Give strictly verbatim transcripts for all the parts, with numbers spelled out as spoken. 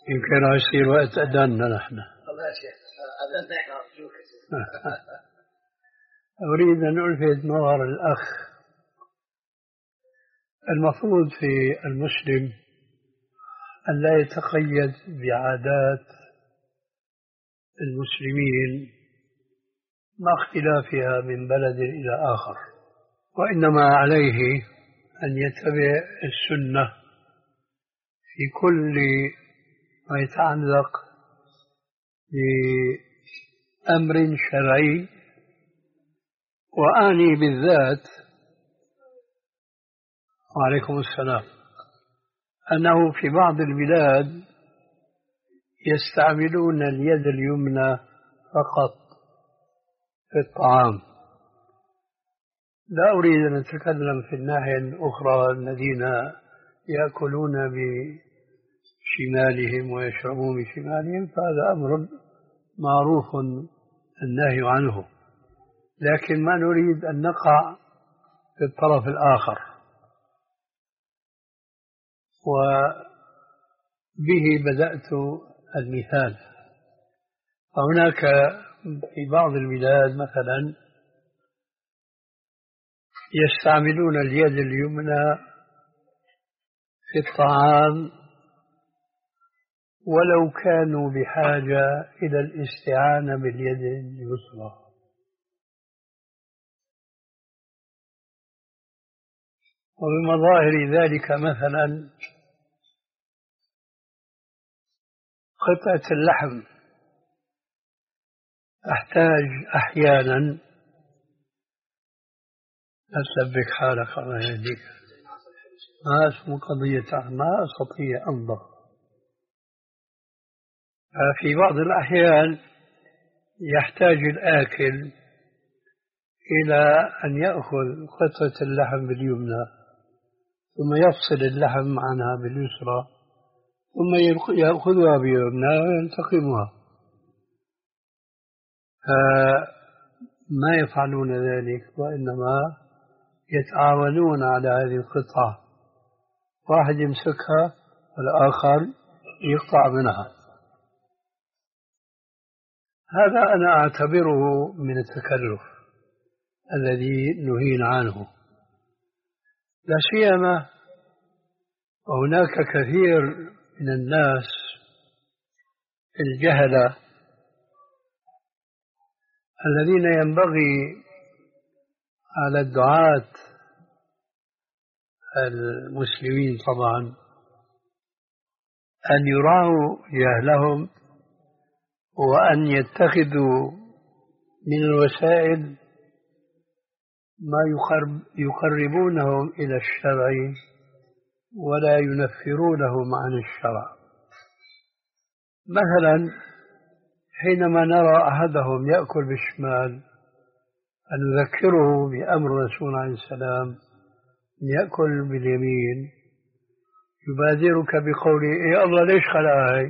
يمكن يصير وقت أذاننا نحن. الله يا شيخ أذاننا إحنا أرجوك. أريد أن ألفت نظر الأخ، المفروض في المسلم أن لا يتقيد بعادات المسلمين مع اختلافها من بلد إلى آخر، وإنما عليه أن يتبع السنة في كل ما يتعلق بأمر شرعي. وأعني بالذات، وعليكم السلام، أنه في بعض البلاد يستعملون اليد اليمنى فقط في الطعام. لا أريد أن أتكلم في الناحية الأخرى الذين يأكلون بشمالهم ويشربون بشمالهم، فهذا أمر معروف النهي عنه، لكن ما نريد أن نقع في الطرف الآخر. وبه بدأت المثال. فهناك في بعض البلاد مثلا يستعملون اليد اليمنى في الطعام ولو كانوا بحاجة إلى الاستعانة باليد اليسرى. وبمظاهر ذلك مثلا قطعة اللحم تحتاج أحيانا، أسبك حالك الله يهديك، ما اسمه قضية، ما أستطيع أنظر. في بعض الأحيان يحتاج الآكل إلى أن يأخذ قطعة اللحم باليمنى ثم يفصل اللحم عنها باليسرى ثم يأخذها باليمنى ويلتقمها. ما يفعلون ذلك، وإنما يتعاونون على هذه القطعة، واحد يمسكها والآخر يقطع منها. هذا أنا أعتبره من التكلف الذي نهينا عنه، لا سيما وهناك كثير من الناس الجهلة الذين ينبغي على الدعاة المسلمين طبعا أن يراعوا جهلهم وأن يتخذوا من الوسائل ما يقربونهم إلى الشرع ولا ينفرونهم عن الشرع. مثلا حينما نرى أحدهم يأكل بالشمال أن نذكره بأمر الرسول عليه السلام أن يأكل باليمين، يبادرك بقوله يا الله ليش خلقها؟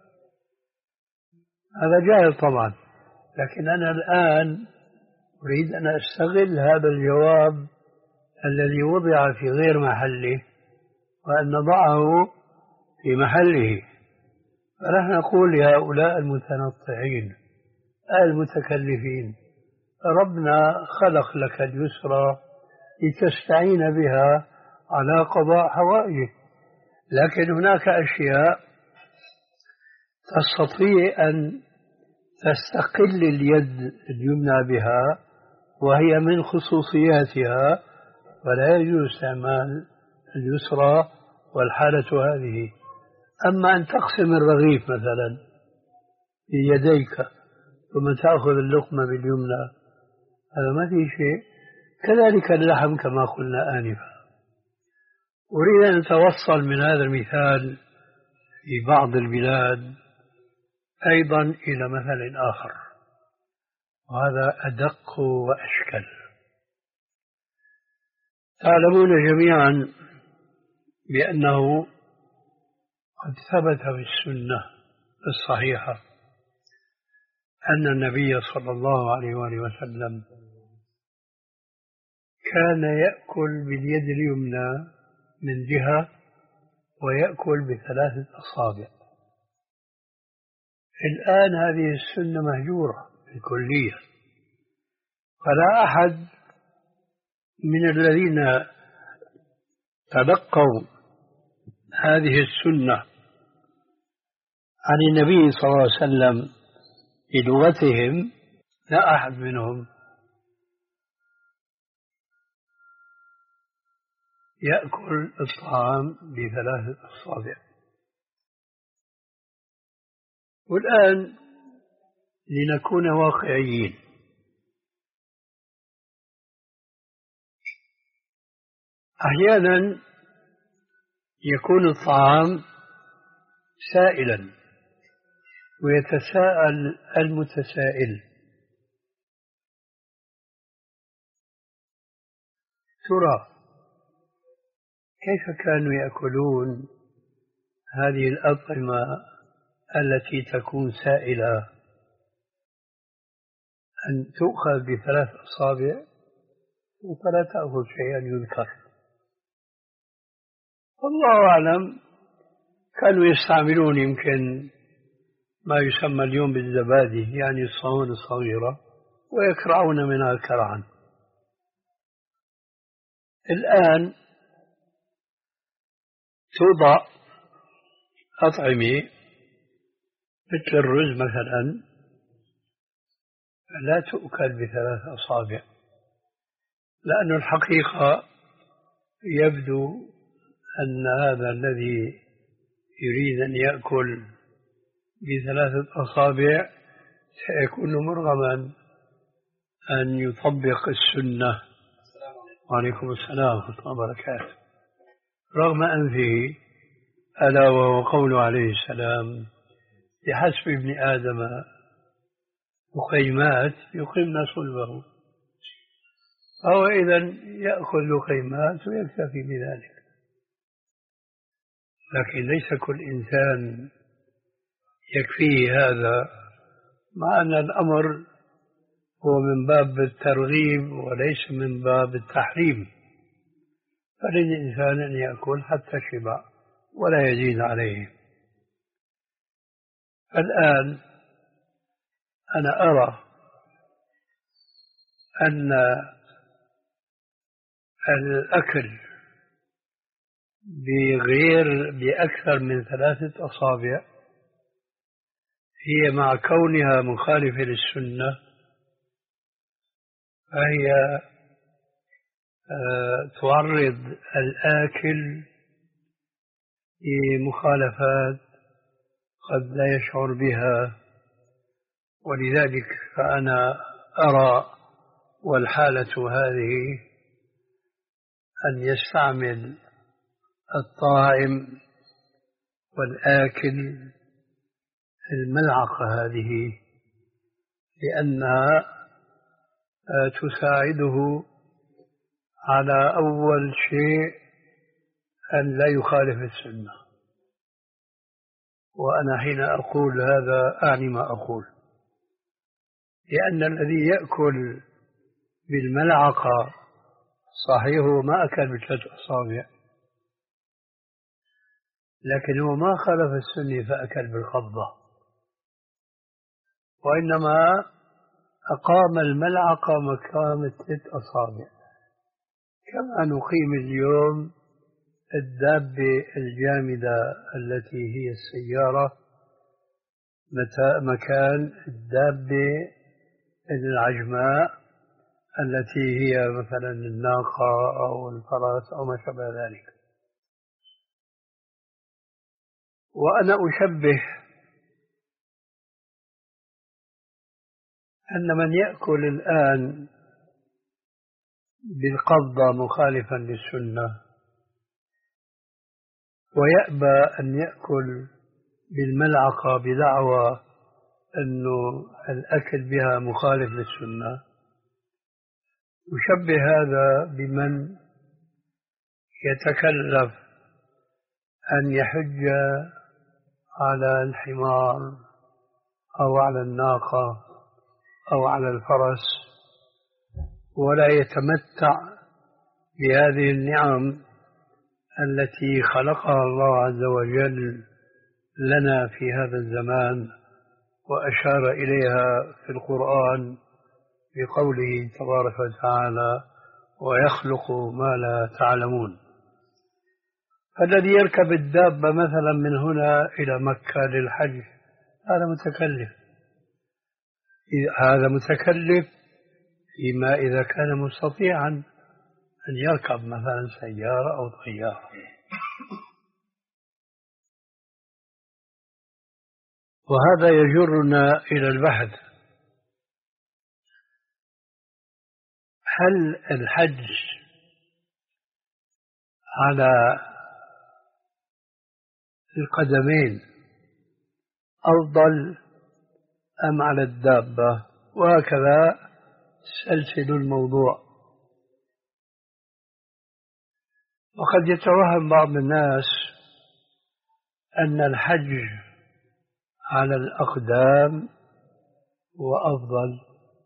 هذا جاهل طبعا، لكن أنا الآن أريد أن أستغل هذا الجواب الذي وضع في غير محله وأن نضعه في محله. فنحن نقول لهؤلاء المتنطعين المتكلفين ربنا خلق لك اليسرى لتستعين بها على قضاء حوائجك، لكن هناك أشياء تستطيع أن تستقل اليد اليمنى بها وهي من خصوصياتها، ولا يجوز استعمال اليسرى والحالة هذه. أما أن تقسم الرغيف مثلا في يديك ثم تأخذ اللقمة باليمنى هذا ما في شيء. كذلك اللحم كما قلنا آنفا. أريد أن أتوصل من هذا المثال في بعض البلاد أيضا إلى مثل آخر، وهذا أدق وأشكل. تعلمون جميعا بأنه قد ثبت في السنة الصحيحة أن النبي صلى الله عليه وآله وسلم كان يأكل باليد اليمنى من جهة ويأكل بثلاثة أصابع، الآن هذه السنة مهجورة بالكلية، فلا أحد من الذين تلقوا هذه السنة عن النبي صلى الله عليه وسلم بلغتهم، لا أحد منهم يأكل الطعام بثلاثة أصابع. والآن لنكون واقعيين، أحيانا يكون الطعام سائلا ويتساءل المتسائل: ترى كيف كانوا يأكلون هذه الأطعمة التي تكون سائلة أن تؤخذ بثلاث أصابع فلا تأخذ شيئا يذكر؟ والله أعلم، كانوا يستعملون يمكن ما يسمى اليوم بالزبادي، يعني الصوان الصغيرة، ويكرعون منها كرعا. الآن توضع أطعمة مثل الرز مثلا لا تؤكل بثلاث أصابع، لأن الحقيقة يبدو أن هذا الذي يريد أن يأكل بثلاثة أصابع سيكون مرغما أن يطبق السنة. وعليكم السلام ورحمة الله وبركاته. رغم أنفه، ألا وهو قول عليه السلام: بحسب ابن آدم لقيمات يقمن صلبه. فهو إذن يأخذ لقيمات ويكتفي بذلك، لكن ليس كل إنسان يكفيه هذا، مع أن الأمر هو من باب الترغيب وليس من باب التحريم. فللإنسان أن يأكل حتى شبع ولا يزيد عليه. الآن أنا أرى أن الأكل بغير بأكثر من ثلاثة أصابع هي مع كونها مخالفة للسنة فهي تعرض الآكل لمخالفات قد لا يشعر بها. ولذلك فأنا أرى والحالة هذه أن يستعمل الطاعم والآكل الملعقة هذه، لأنها تساعده على أول شيء أن لا يخالف السنة. وأنا حين أقول هذا أعني ما أقول، لأن الذي يأكل بالملعقة صحيح هو ما أكل بثلاث أصابع، لكن هو ما خالف السنة فأكل بالقبضة، وإنما أقام الملعقة مقام الثلاث أصابع. كما نقيم اليوم الدابة الجامدة التي هي السيارة مكان الدابة العجماء التي هي مثلا الناقة أو الفرس أو ما شابه ذلك. وأنا أشبه أن من يأكل الآن بالقبضة مخالفا للسنة ويأبى أن يأكل بالملعقة بدعوى أنه الأكل بها مخالف للسنة، يشبه هذا بمن يتكلف أن يحج على الحمار أو على الناقة أو على الفرس ولا يتمتع بهذه النعم التي خلقها الله عز وجل لنا في هذا الزمان وأشار إليها في القرآن بقوله تبارك وتعالى ويخلق ما لا تعلمون. فالذي يركب الدابة مثلا من هنا إلى مكة للحج هذا متكلف، هذا متكلف فيما إذا كان مستطيعا أن يركب مثلا سيارة أو طيارة. وهذا يجرنا إلى البحث: هل الحج على القدمين أفضل أم على الدابة؟ وهكذا سلسل الموضوع. وقد يتوهم بعض الناس أن الحج على الأقدام هو أفضل.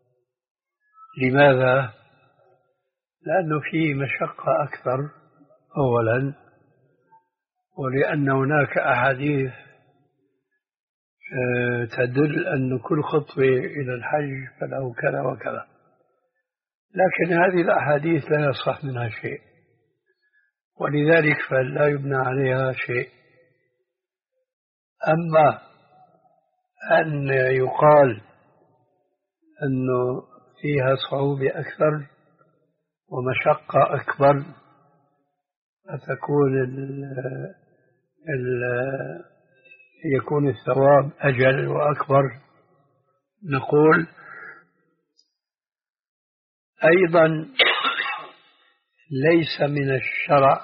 لماذا؟ لأنه فيه مشقة أكثر أولا، ولأن هناك أحاديث تدل أن كل خطوة إلى الحج فله كذا وكذا، لكن هذه الأحاديث لا يصح منها شيء، ولذلك فلا يبنى عليها شيء. أما أن يقال أنه فيها صعوبة أكثر ومشقة أكبر فتكون ال ال يكون الثواب أجل وأكبر، نقول أيضا ليس من الشرع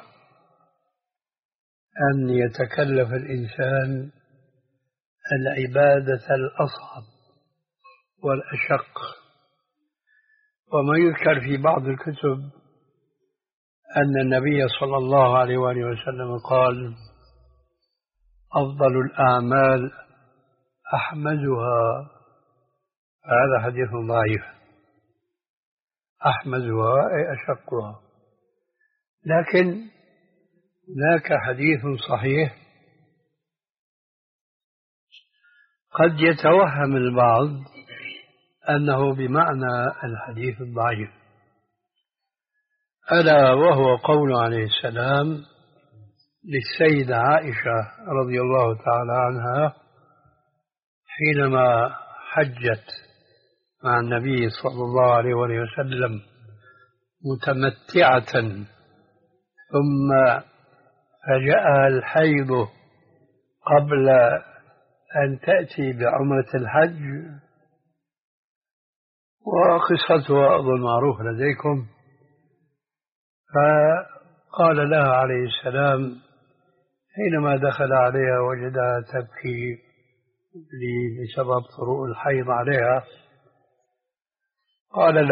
أن يتكلف الإنسان العبادة الأصعب والأشق. وما يذكر في بعض الكتب أن النبي صلى الله عليه وآله وسلم قال أفضل الأعمال أحمدها، هذا حديث ضعيف، أحمدها أي أشقها. لكن هناك حديث صحيح قد يتوهم البعض أنه بمعنى الحديث الضعيف، ألا وهو قول عليه السلام للسيدة عائشة رضي الله تعالى عنها حينما حجت مع النبي صلى الله عليه وسلم متمتعة ثم فجاءها الحيض قبل أن تأتي بعمرة الحج، وقصتها أظن معروف لديكم. فقال لها عليه السلام حينما دخل عليها وجدها تبكي بسبب طروء الحيض عليها، قال